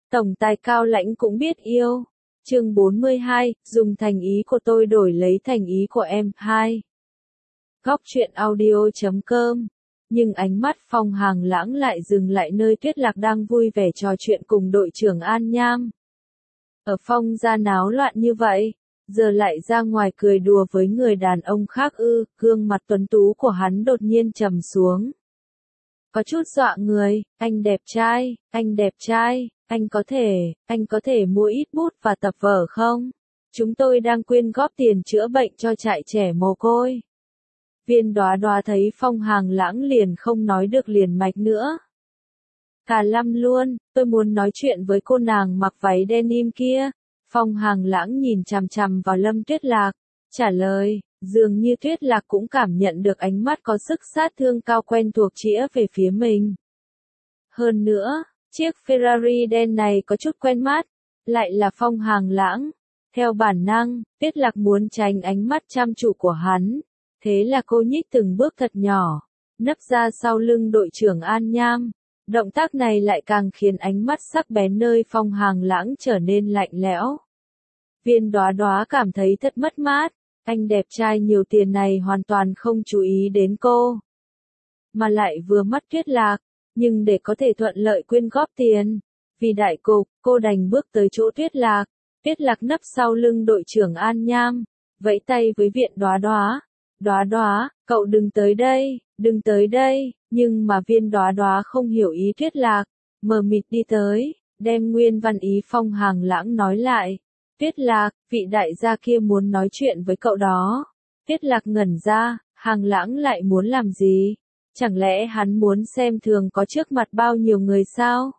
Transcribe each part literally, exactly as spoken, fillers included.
Tổng tài cao lãnh cũng biết yêu. Chương bốn mươi hai, dùng thành ý của tôi đổi lấy thành ý của em. hai. Góc truyện audio chấm com. Nhưng ánh mắt Phong Hàng Lãng lại dừng lại nơi Tuyết Lạc đang vui vẻ trò chuyện cùng đội trưởng An Nham. Ở Phong gia náo loạn như vậy, giờ lại ra ngoài cười đùa với người đàn ông khác ư? Gương mặt tuấn tú của hắn đột nhiên trầm xuống. Có chút dọa người. Anh đẹp trai, anh đẹp trai, anh có thể, anh có thể mua ít bút và tập vở không? Chúng tôi đang quyên góp tiền chữa bệnh cho trại trẻ mồ côi. Viên Đóa Đóa thấy Phong Hàng Lãng liền không nói được liền mạch nữa. Cả lâm luôn, tôi muốn nói chuyện với cô nàng mặc váy denim kia. Phong Hàng Lãng nhìn chằm chằm vào Lâm Tuyết Lạc, trả lời, dường như Tuyết Lạc cũng cảm nhận được ánh mắt có sức sát thương cao quen thuộc chĩa về phía mình. Hơn nữa, chiếc Ferrari đen này có chút quen mắt, lại là Phong Hàng Lãng. Theo bản năng, Tuyết Lạc muốn tránh ánh mắt chăm chú của hắn, thế là cô nhích từng bước thật nhỏ, nấp ra sau lưng đội trưởng An Nham. Động tác này lại càng khiến ánh mắt sắc bén nơi Phong Hàng Lãng trở nên lạnh lẽo. Viên Đóa Đóa cảm thấy thật mất mát, anh đẹp trai nhiều tiền này hoàn toàn không chú ý đến cô. Mà lại vừa mắt Tuyết Lạc, nhưng để có thể thuận lợi quyên góp tiền, vì đại cục, cô đành bước tới chỗ Tuyết Lạc. Tuyết Lạc nấp sau lưng đội trưởng An Nham, vẫy tay với Viên Đóa Đóa. Đóa Đóa, cậu đừng tới đây, đừng tới đây, nhưng mà Viên Đóa Đóa không hiểu ý Tuyết Lạc, mờ mịt đi tới, đem nguyên văn ý Phong Hàng Lãng nói lại. Tuyết Lạc, vị đại gia kia muốn nói chuyện với cậu đó. Tuyết Lạc ngẩn ra, Hàng Lãng lại muốn làm gì? Chẳng lẽ hắn muốn xem thường có trước mặt bao nhiêu người sao?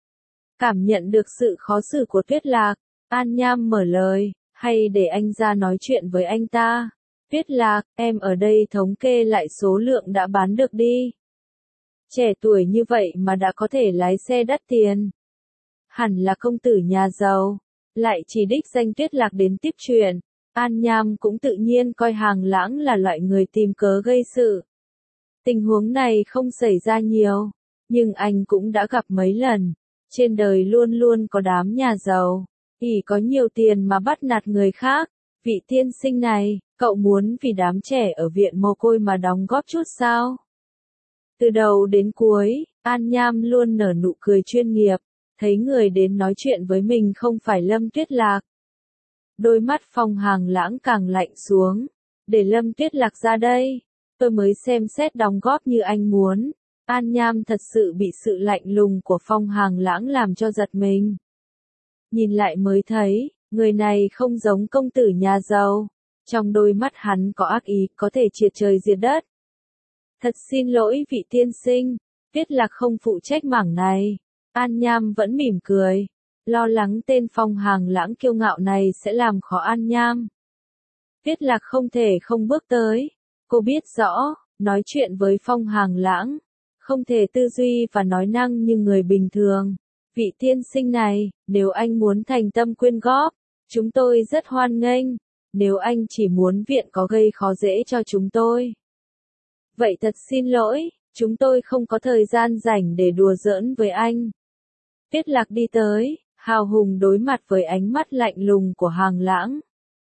Cảm nhận được sự khó xử của Tuyết Lạc, An Nham mở lời, hay để anh ra nói chuyện với anh ta? Tuyết Lạc, em ở đây thống kê lại số lượng đã bán được đi. Trẻ tuổi như vậy mà đã có thể lái xe đắt tiền. Hẳn là công tử nhà giàu. Lại chỉ đích danh Tuyết Lạc đến tiếp chuyện. An Nham cũng tự nhiên coi Hàng Lãng là loại người tìm cớ gây sự. Tình huống này không xảy ra nhiều, nhưng anh cũng đã gặp mấy lần. Trên đời luôn luôn có đám nhà giàu, ỷ có nhiều tiền mà bắt nạt người khác. Vị tiên sinh này, cậu muốn vì đám trẻ ở viện mồ côi mà đóng góp chút sao? Từ đầu đến cuối, An Nham luôn nở nụ cười chuyên nghiệp, thấy người đến nói chuyện với mình không phải Lâm Tuyết Lạc. Đôi mắt Phong Hàng Lãng càng lạnh xuống, để Lâm Tuyết Lạc ra đây, tôi mới xem xét đóng góp như anh muốn. An Nham thật sự bị sự lạnh lùng của Phong Hàng Lãng làm cho giật mình. Nhìn lại mới thấy, người này không giống công tử nhà giàu. Trong đôi mắt hắn có ác ý, có thể triệt trời diệt đất. Thật xin lỗi vị tiên sinh, Tuyết Lạc không phụ trách mảng này. An Nham vẫn mỉm cười, lo lắng tên Phong Hàng Lãng kiêu ngạo này sẽ làm khó An Nham. Tuyết Lạc không thể không bước tới. Cô biết rõ, nói chuyện với Phong Hàng Lãng, không thể tư duy và nói năng như người bình thường. Vị tiên sinh này, nếu anh muốn thành tâm quyên góp, chúng tôi rất hoan nghênh. Nếu anh chỉ muốn viện có gây khó dễ cho chúng tôi, vậy thật xin lỗi, chúng tôi không có thời gian rảnh để đùa giỡn với anh. Tuyết Lạc đi tới, hào hùng đối mặt với ánh mắt lạnh lùng của Hàng Lãng.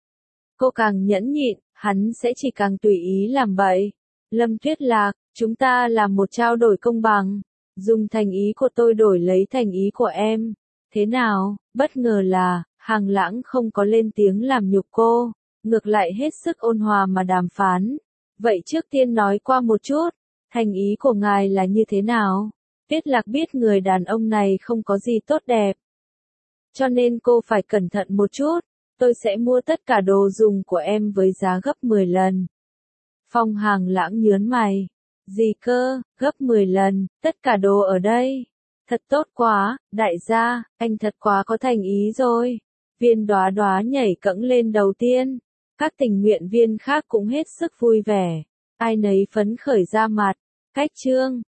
Cô càng nhẫn nhịn, hắn sẽ chỉ càng tùy ý làm bậy. Lâm Tuyết Lạc, chúng ta làm một trao đổi công bằng, dùng thành ý của tôi đổi lấy thành ý của em. Thế nào? Bất ngờ là, Hàng Lãng không có lên tiếng làm nhục cô, ngược lại hết sức ôn hòa mà đàm phán. Vậy trước tiên nói qua một chút, thành ý của ngài là như thế nào? Tuyết Lạc biết người đàn ông này không có gì tốt đẹp, cho nên cô phải cẩn thận một chút. Tôi sẽ mua tất cả đồ dùng của em với giá gấp mười lần. Phong Hàng Lãng nhớn mày. Gì cơ, gấp mười lần, tất cả đồ ở đây. Thật tốt quá, đại gia, anh thật quá có thành ý rồi. Viên Đóa Đóa nhảy cẫng lên đầu tiên. Các tình nguyện viên khác cũng hết sức vui vẻ. Ai nấy phấn khởi ra mặt. Cách chương